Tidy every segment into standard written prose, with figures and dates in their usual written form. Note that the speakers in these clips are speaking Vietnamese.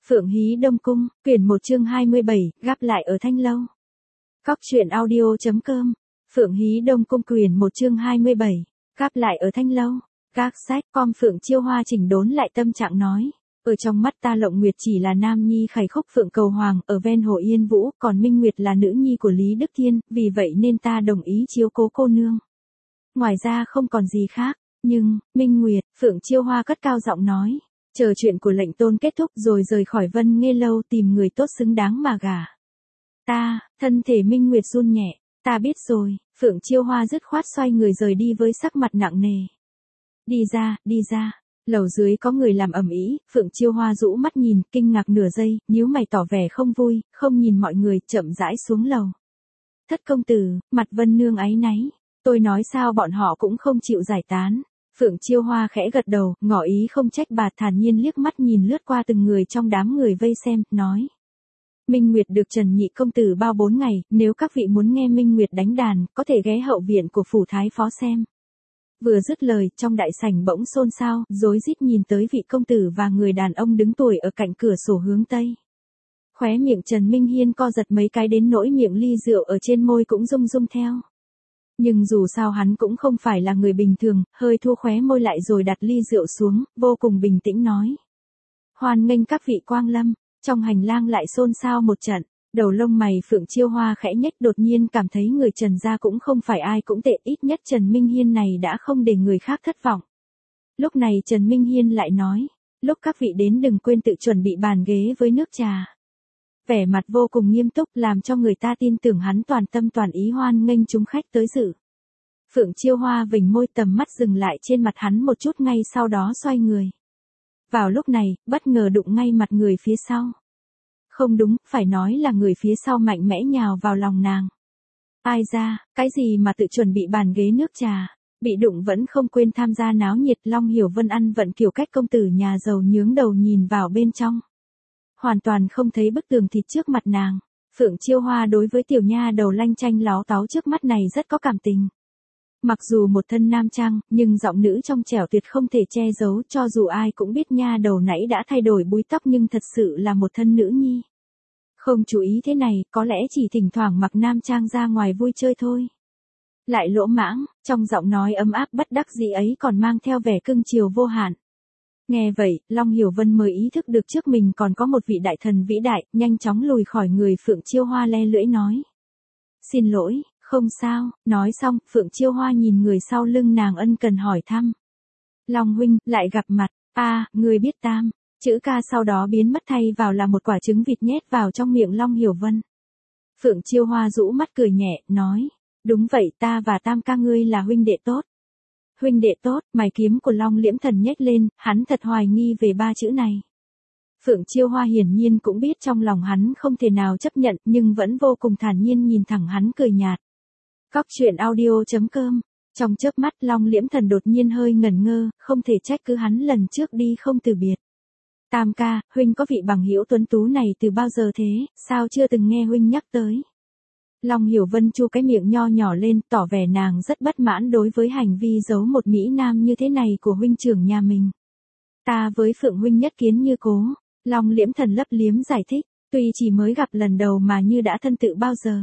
Phượng Hí Đông Cung, quyển 1 chương 27, gắp lại ở Thanh Lâu. Cóc truyện audio.com, Phượng Hí Đông Cung quyển 1 chương 27, gắp lại ở Thanh Lâu. Các sách com Phượng Chiêu Hoa chỉnh đốn lại tâm trạng nói. Ở trong mắt ta Lộng Nguyệt chỉ là nam nhi khải khúc Phượng Cầu Hoàng ở ven hồ Yên Vũ, còn Minh Nguyệt là nữ nhi của Lý Đức Thiên, vì vậy nên ta đồng ý chiếu cố cô nương. Ngoài ra không còn gì khác, nhưng, Minh Nguyệt, Phượng Chiêu Hoa cất cao giọng nói. Chờ chuyện của lệnh tôn kết thúc rồi rời khỏi Vân Nghê Lâu tìm người tốt xứng đáng mà gả. Thân thể Minh Nguyệt run nhẹ, ta biết rồi, Phượng Chiêu Hoa dứt khoát xoay người rời đi với sắc mặt nặng nề. Đi ra, lầu dưới có người làm ầm ĩ, Phượng Chiêu Hoa rũ mắt nhìn, kinh ngạc nửa giây, nhíu mày tỏ vẻ không vui, không nhìn mọi người, chậm rãi xuống lầu. Thất công tử, mặt Vân Nương áy náy, tôi nói sao bọn họ cũng không chịu giải tán. Phượng Chiêu Hoa khẽ gật đầu, ngỏ ý không trách bà, thản nhiên liếc mắt nhìn lướt qua từng người trong đám người vây xem, nói. Minh Nguyệt được Trần Nhị công tử bao 4 ngày, nếu các vị muốn nghe Minh Nguyệt đánh đàn, có thể ghé hậu viện của phủ thái phó xem. Vừa dứt lời, trong đại sảnh bỗng xôn xao, rối rít nhìn tới vị công tử và người đàn ông đứng tuổi ở cạnh cửa sổ hướng tây. Khóe miệng Trần Minh Hiên co giật mấy cái đến nỗi miệng ly rượu ở trên môi cũng rung rung theo. Nhưng dù sao hắn cũng không phải là người bình thường, hơi thua khóe môi lại rồi đặt ly rượu xuống, vô cùng bình tĩnh nói. Hoan nghênh các vị quang lâm, trong hành lang lại xôn xao một trận, đầu lông mày Phượng Chiêu Hoa khẽ nhếch, đột nhiên cảm thấy người Trần gia cũng không phải ai cũng tệ, ít nhất Trần Minh Hiên này đã không để người khác thất vọng. Lúc này Trần Minh Hiên lại nói, lúc các vị đến đừng quên tự chuẩn bị bàn ghế với nước trà. Vẻ mặt vô cùng nghiêm túc làm cho người ta tin tưởng hắn toàn tâm toàn ý hoan nghênh chúng khách tới dự. Phượng Chiêu Hoa vểnh môi, tầm mắt dừng lại trên mặt hắn một chút, ngay sau đó xoay người. Vào lúc này, bất ngờ đụng ngay mặt người phía sau. Không đúng, phải nói là người phía sau mạnh mẽ nhào vào lòng nàng. Ai ra, cái gì mà tự chuẩn bị bàn ghế nước trà, bị đụng vẫn không quên tham gia náo nhiệt. Long Hiểu Vân ăn vận kiểu cách công tử nhà giàu nhướng đầu nhìn vào bên trong. Hoàn toàn không thấy bức tường thịt trước mặt nàng. Phượng Chiêu Hoa đối với tiểu nha đầu lanh chanh láo táo trước mắt này rất có cảm tình. Mặc dù một thân nam trang, nhưng giọng nữ trong trẻo tuyệt không thể che giấu, cho dù ai cũng biết nha đầu nãy đã thay đổi búi tóc nhưng thật sự là một thân nữ nhi. Không chú ý thế này, có lẽ chỉ thỉnh thoảng mặc nam trang ra ngoài vui chơi thôi. Lại lỗ mãng, trong giọng nói ấm áp bất đắc dĩ ấy còn mang theo vẻ cưng chiều vô hạn. Nghe vậy, Long Hiểu Vân mới ý thức được trước mình còn có một vị đại thần vĩ đại, nhanh chóng lùi khỏi người Phượng Chiêu Hoa le lưỡi nói. Xin lỗi, không sao, nói xong, Phượng Chiêu Hoa nhìn người sau lưng nàng ân cần hỏi thăm. Long huynh, lại gặp mặt, người biết Tam, chữ ca sau đó biến mất thay vào là một quả trứng vịt nhét vào trong miệng Long Hiểu Vân. Phượng Chiêu Hoa rũ mắt cười nhẹ, nói, đúng vậy, ta và Tam ca ngươi là huynh đệ tốt. Huynh đệ tốt, mày kiếm của Long Liễm Thần nhếch lên, hắn thật hoài nghi về 3 chữ này. Phượng Chiêu Hoa hiển nhiên cũng biết trong lòng hắn không thể nào chấp nhận, nhưng vẫn vô cùng thản nhiên nhìn thẳng hắn cười nhạt. Cóc truyện audio.com, trong chớp mắt Long Liễm Thần đột nhiên hơi ngẩn ngơ, không thể trách cứ hắn lần trước đi không từ biệt. Tam ca, huynh có vị bằng hữu tuấn tú này từ bao giờ thế, sao chưa từng nghe huynh nhắc tới. Long Hiểu Vân chu cái miệng nho nhỏ lên, tỏ vẻ nàng rất bất mãn đối với hành vi giấu một mỹ nam như thế này của huynh trưởng nhà mình. Ta với Phượng huynh nhất kiến như cố, Long Liễm Thần lấp liếm giải thích, tuy chỉ mới gặp lần đầu mà như đã thân tự bao giờ.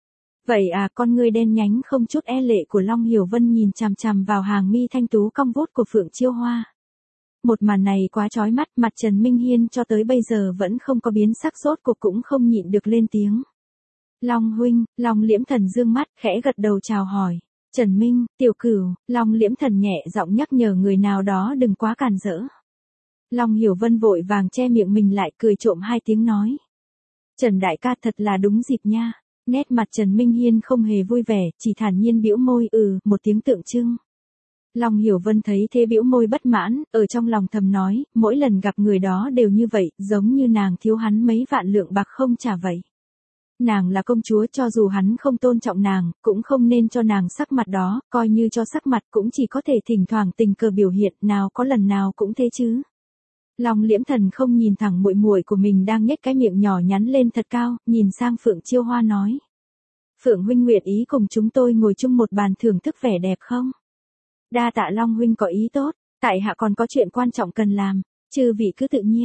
Vậy con ngươi đen nhánh không chút e lệ của Long Hiểu Vân nhìn chằm chằm vào hàng mi thanh tú cong vút của Phượng Chiêu Hoa. Một màn này quá chói mắt, mặt Trần Minh Hiên cho tới bây giờ vẫn không có biến sắc, rốt cuộc cũng không nhịn được lên tiếng. Long huynh, Long Liễm Thần dương mắt, khẽ gật đầu chào hỏi. Trần Minh, tiểu cửu, Long Liễm Thần nhẹ giọng nhắc nhở người nào đó đừng quá càn rỡ. Long Hiểu Vân vội vàng che miệng mình lại, cười trộm 2 tiếng nói. Trần đại ca thật là đúng dịp nha. Nét mặt Trần Minh Hiên không hề vui vẻ, chỉ thản nhiên bĩu môi một tiếng tượng trưng. Long Hiểu Vân thấy thế bĩu môi bất mãn, ở trong lòng thầm nói, mỗi lần gặp người đó đều như vậy, giống như nàng thiếu hắn mấy vạn lượng bạc không trả vậy. Nàng là công chúa, cho dù hắn không tôn trọng nàng, cũng không nên cho nàng sắc mặt đó, coi như cho sắc mặt cũng chỉ có thể thỉnh thoảng tình cờ biểu hiện, nào có lần nào cũng thế chứ. Long Liễm Thần không nhìn thẳng muội muội của mình đang nhếch cái miệng nhỏ nhắn lên thật cao, nhìn sang Phượng Chiêu Hoa nói. Phượng huynh nguyện ý cùng chúng tôi ngồi chung một bàn thưởng thức vẻ đẹp không? Đa tạ Long huynh có ý tốt, tại hạ còn có chuyện quan trọng cần làm, chư vị cứ tự nhiên.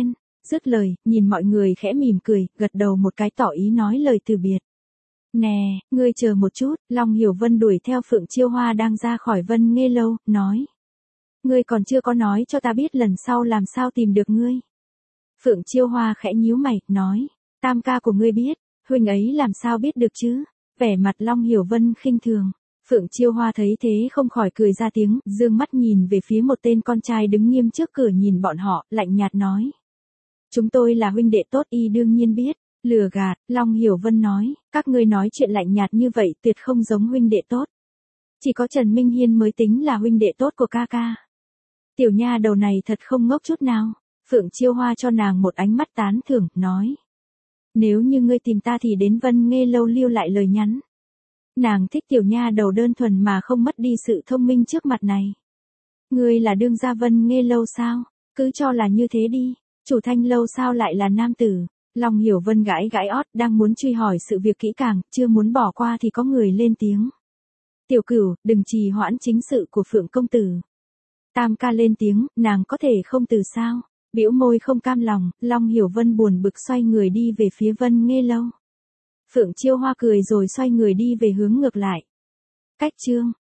Dứt lời, nhìn mọi người khẽ mỉm cười, gật đầu một cái tỏ ý nói lời từ biệt. Nè, ngươi chờ một chút, Long Hiểu Vân đuổi theo Phượng Chiêu Hoa đang ra khỏi Vân Nghê Lâu, nói. Ngươi còn chưa có nói cho ta biết lần sau làm sao tìm được ngươi. Phượng Chiêu Hoa khẽ nhíu mày, nói. Tam ca của ngươi biết, huynh ấy làm sao biết được chứ? Vẻ mặt Long Hiểu Vân khinh thường. Phượng Chiêu Hoa thấy thế không khỏi cười ra tiếng, dương mắt nhìn về phía một tên con trai đứng nghiêm trước cửa nhìn bọn họ, lạnh nhạt nói. Chúng tôi là huynh đệ tốt y đương nhiên biết. Lừa gạt, Long Hiểu Vân nói, các ngươi nói chuyện lạnh nhạt như vậy tuyệt không giống huynh đệ tốt. Chỉ có Trần Minh Hiên mới tính là huynh đệ tốt của ca ca. Tiểu nha đầu này thật không ngốc chút nào. Phượng Chiêu Hoa cho nàng một ánh mắt tán thưởng, nói. Nếu như ngươi tìm ta thì đến Vân Nghê Lâu lưu lại lời nhắn. Nàng thích tiểu nha đầu đơn thuần mà không mất đi sự thông minh trước mặt này. Ngươi là đương gia Vân Nghê Lâu sao? Cứ cho là như thế đi. Chủ Thanh Lâu sao lại là nam tử? Long Hiểu Vân gãi gãi ót đang muốn truy hỏi sự việc kỹ càng, chưa muốn bỏ qua thì có người lên tiếng. Tiểu Cửu, đừng trì hoãn chính sự của Phượng công tử. Tam ca lên tiếng, nàng có thể không từ sao? Bĩu môi không cam lòng, Long Hiểu Vân buồn bực xoay người đi về phía Vân Nghê Lâu. Phượng Chiêu Hoa cười rồi xoay người đi về hướng ngược lại. Cách chương